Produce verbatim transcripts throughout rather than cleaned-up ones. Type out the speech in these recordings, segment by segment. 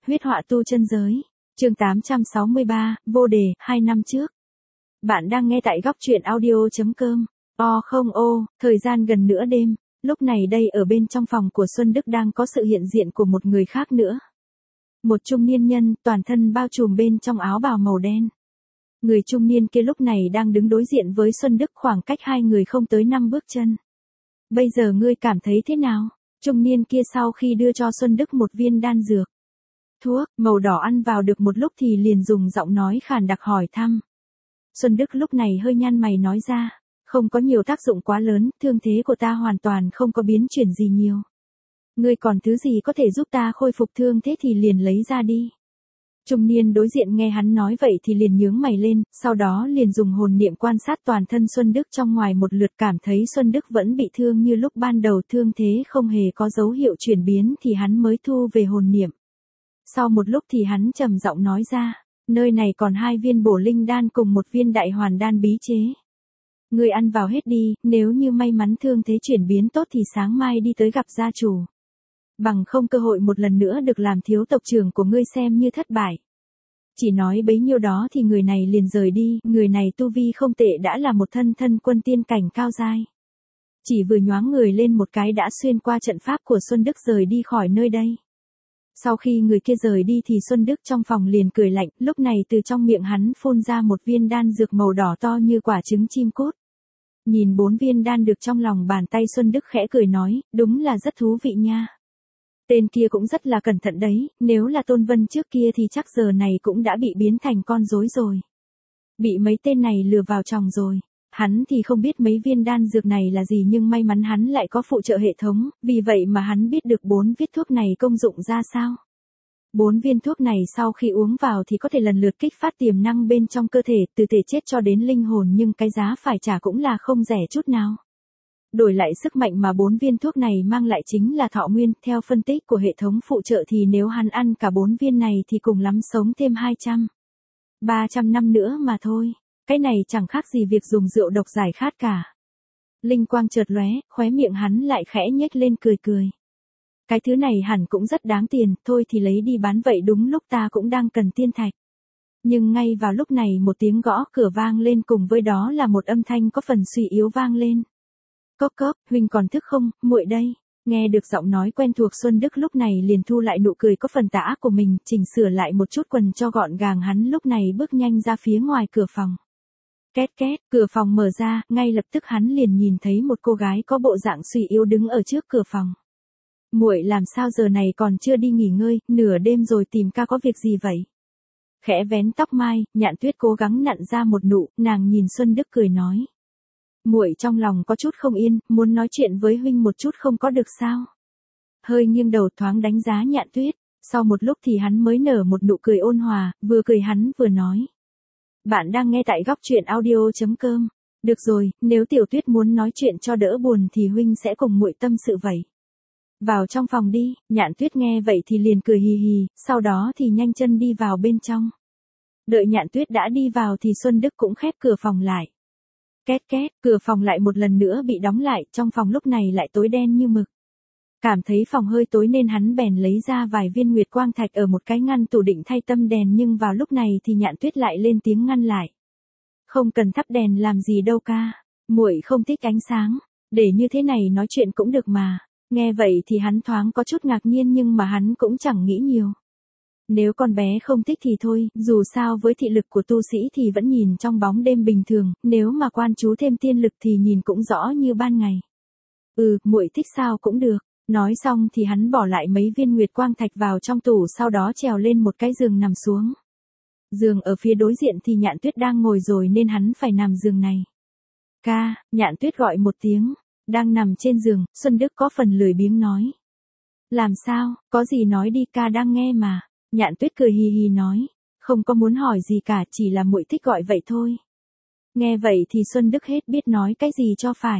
Huyết họa tu chân giới. Chương tám trăm sáu mươi ba, vô đề, hai năm trước. Bạn đang nghe tại góc truyện audio.com. O không ô, thời gian gần nửa đêm, lúc này đây ở bên trong phòng của Xuân Đức đang có sự hiện diện của một người khác nữa. Một trung niên nhân, toàn thân bao trùm bên trong áo bào màu đen. Người trung niên kia lúc này đang đứng đối diện với Xuân Đức, khoảng cách hai người không tới năm bước chân. Bây giờ ngươi cảm thấy thế nào? Trung niên kia sau khi đưa cho Xuân Đức một viên đan dược thuốc màu đỏ ăn vào được một lúc thì liền dùng giọng nói khàn đặc hỏi thăm. Xuân Đức lúc này hơi nhăn mày nói ra, không có nhiều tác dụng quá lớn, thương thế của ta hoàn toàn không có biến chuyển gì nhiều. Ngươi còn thứ gì có thể giúp ta khôi phục thương thế thì liền lấy ra đi. Trung niên đối diện nghe hắn nói vậy thì liền nhướng mày lên, sau đó liền dùng hồn niệm quan sát toàn thân Xuân Đức trong ngoài một lượt, cảm thấy Xuân Đức vẫn bị thương như lúc ban đầu, thương thế không hề có dấu hiệu chuyển biến thì hắn mới thu về hồn niệm. Sau một lúc thì hắn trầm giọng nói ra, nơi này còn hai viên bổ linh đan cùng một viên đại hoàn đan bí chế. Ngươi ăn vào hết đi, nếu như may mắn thương thế chuyển biến tốt thì sáng mai đi tới gặp gia chủ. Bằng không cơ hội một lần nữa được làm thiếu tộc trưởng của ngươi xem như thất bại. Chỉ nói bấy nhiêu đó thì người này liền rời đi, người này tu vi không tệ, đã là một thân thân quân tiên cảnh cao giai. Chỉ vừa nhoáng người lên một cái đã xuyên qua trận pháp của Xuân Đức rời đi khỏi nơi đây. Sau khi người kia rời đi thì Xuân Đức trong phòng liền cười lạnh, lúc này từ trong miệng hắn phun ra một viên đan dược màu đỏ to như quả trứng chim cút. Nhìn bốn viên đan được trong lòng bàn tay, Xuân Đức khẽ cười nói, đúng là rất thú vị nha. Tên kia cũng rất là cẩn thận đấy, nếu là Tôn Vân trước kia thì chắc giờ này cũng đã bị biến thành con rối rồi. Bị mấy tên này lừa vào chồng rồi. Hắn thì không biết mấy viên đan dược này là gì, nhưng may mắn hắn lại có phụ trợ hệ thống, vì vậy mà hắn biết được bốn viên thuốc này công dụng ra sao. Bốn viên thuốc này sau khi uống vào thì có thể lần lượt kích phát tiềm năng bên trong cơ thể, từ thể chất cho đến linh hồn, nhưng cái giá phải trả cũng là không rẻ chút nào. Đổi lại sức mạnh mà bốn viên thuốc này mang lại chính là thọ nguyên, theo phân tích của hệ thống phụ trợ thì nếu hắn ăn cả bốn viên này thì cùng lắm sống thêm hai trăm, ba trăm năm nữa mà thôi. Cái này chẳng khác gì việc dùng rượu độc giải khát cả. Linh quang chợt lóe, khóe miệng hắn lại khẽ nhếch lên cười cười. Cái thứ này hẳn cũng rất đáng tiền, thôi thì lấy đi bán vậy, đúng lúc ta cũng đang cần tiên thạch. Nhưng ngay vào lúc này một tiếng gõ cửa vang lên, cùng với đó là một âm thanh có phần suy yếu vang lên. Cốc cốc, huynh còn thức không, muội đây. Nghe được giọng nói quen thuộc, Xuân Đức lúc này liền thu lại nụ cười có phần tà ác của mình, chỉnh sửa lại một chút quần cho gọn gàng, hắn lúc này bước nhanh ra phía ngoài cửa phòng. Két két, cửa phòng mở ra, ngay lập tức hắn liền nhìn thấy một cô gái có bộ dạng suy yếu đứng ở trước cửa phòng. Muội làm sao giờ này còn chưa đi nghỉ ngơi, nửa đêm rồi tìm ca có việc gì vậy? Khẽ vén tóc mai, Nhạn Tuyết cố gắng nặn ra một nụ, nàng nhìn Xuân Đức cười nói. Muội trong lòng có chút không yên, muốn nói chuyện với huynh một chút không có được sao? Hơi nghiêng đầu thoáng đánh giá Nhạn Tuyết, sau một lúc thì hắn mới nở một nụ cười ôn hòa, vừa cười hắn vừa nói. Bạn đang nghe tại góc truyện audio.com. Được rồi, nếu Tiểu Tuyết muốn nói chuyện cho đỡ buồn thì huynh sẽ cùng muội tâm sự vậy. Vào trong phòng đi. Nhạn Tuyết nghe vậy thì liền cười hì hì, sau đó thì nhanh chân đi vào bên trong. Đợi Nhạn Tuyết đã đi vào thì Xuân Đức cũng khép cửa phòng lại. Két két, cửa phòng lại một lần nữa bị đóng lại, trong phòng lúc này lại tối đen như mực. Cảm thấy phòng hơi tối nên hắn bèn lấy ra vài viên nguyệt quang thạch ở một cái ngăn tủ định thay tâm đèn, nhưng vào lúc này thì Nhạn Tuyết lại lên tiếng ngăn lại. Không cần thắp đèn làm gì đâu ca, muội không thích ánh sáng, để như thế này nói chuyện cũng được mà. Nghe vậy thì hắn thoáng có chút ngạc nhiên, nhưng mà hắn cũng chẳng nghĩ nhiều. Nếu con bé không thích thì thôi, dù sao với thị lực của tu sĩ thì vẫn nhìn trong bóng đêm bình thường, nếu mà quan chú thêm tiên lực thì nhìn cũng rõ như ban ngày. Ừ, muội thích sao cũng được. Nói xong thì hắn bỏ lại mấy viên nguyệt quang thạch vào trong tủ, sau đó trèo lên một cái giường nằm xuống. Giường ở phía đối diện thì Nhạn Tuyết đang ngồi rồi nên hắn phải nằm giường này. Ca, Nhạn Tuyết gọi một tiếng, đang nằm trên giường, Xuân Đức có phần lười biếng nói. Làm sao, có gì nói đi, ca đang nghe mà. Nhạn Tuyết cười hì hì nói, không có muốn hỏi gì cả, chỉ là muội thích gọi vậy thôi. Nghe vậy thì Xuân Đức hết biết nói cái gì cho phải.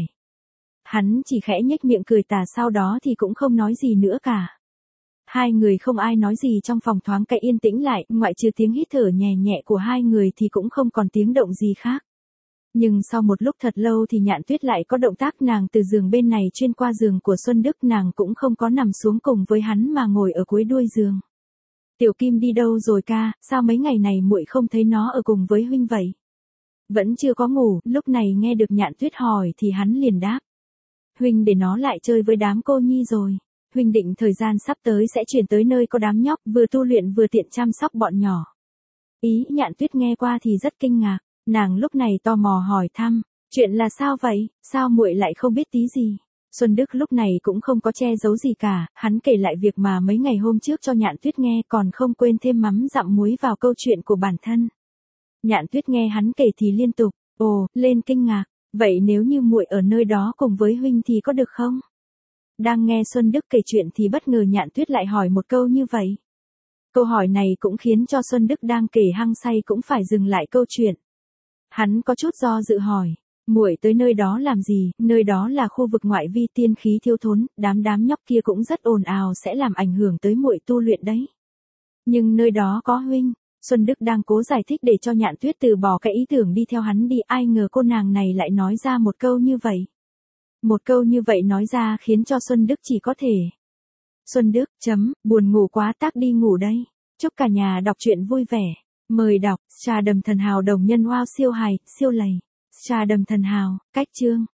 Hắn chỉ khẽ nhếch miệng cười tà, sau đó thì cũng không nói gì nữa cả. Hai người không ai nói gì, trong phòng thoáng cái yên tĩnh lại, ngoại trừ tiếng hít thở nhẹ nhẹ của hai người thì cũng không còn tiếng động gì khác. Nhưng sau một lúc thật lâu thì Nhạn Tuyết lại có động tác, nàng từ giường bên này chuyên qua giường của Xuân Đức, nàng cũng không có nằm xuống cùng với hắn mà ngồi ở cuối đuôi giường. Tiểu Kim đi đâu rồi ca, sao mấy ngày này muội không thấy nó ở cùng với huynh vậy? Vẫn chưa có ngủ, lúc này nghe được Nhạn Tuyết hỏi thì hắn liền đáp. Huynh để nó lại chơi với đám cô nhi rồi. Huynh định thời gian sắp tới sẽ chuyển tới nơi có đám nhóc vừa tu luyện vừa tiện chăm sóc bọn nhỏ. Ý Nhạn Tuyết nghe qua thì rất kinh ngạc, nàng lúc này tò mò hỏi thăm, chuyện là sao vậy, sao muội lại không biết tí gì? Xuân Đức lúc này cũng không có che giấu gì cả, hắn kể lại việc mà mấy ngày hôm trước cho Nhạn Tuyết nghe, còn không quên thêm mắm dặm muối vào câu chuyện của bản thân. Nhạn Tuyết nghe hắn kể thì liên tục, ồ, lên kinh ngạc, vậy nếu như muội ở nơi đó cùng với huynh thì có được không? Đang nghe Xuân Đức kể chuyện thì bất ngờ Nhạn Tuyết lại hỏi một câu như vậy. Câu hỏi này cũng khiến cho Xuân Đức đang kể hăng say cũng phải dừng lại câu chuyện. Hắn có chút do dự hỏi, muội tới nơi đó làm gì? Nơi đó là khu vực ngoại vi tiên khí thiếu thốn, đám đám nhóc kia cũng rất ồn ào sẽ làm ảnh hưởng tới muội tu luyện đấy. Nhưng nơi đó có huynh. Xuân Đức đang cố giải thích để cho Nhạn Tuyết từ bỏ cái ý tưởng đi theo hắn đi, ai ngờ cô nàng này lại nói ra một câu như vậy. Một câu như vậy nói ra khiến cho Xuân Đức chỉ có thể. Xuân Đức, chấm, buồn ngủ quá tác đi ngủ đây. Chúc cả nhà đọc truyện vui vẻ. Mời đọc, Trà Đầm Thần Hào đồng nhân wow siêu hài, siêu lầy. Trà Đầm Thần Hào, cách chương.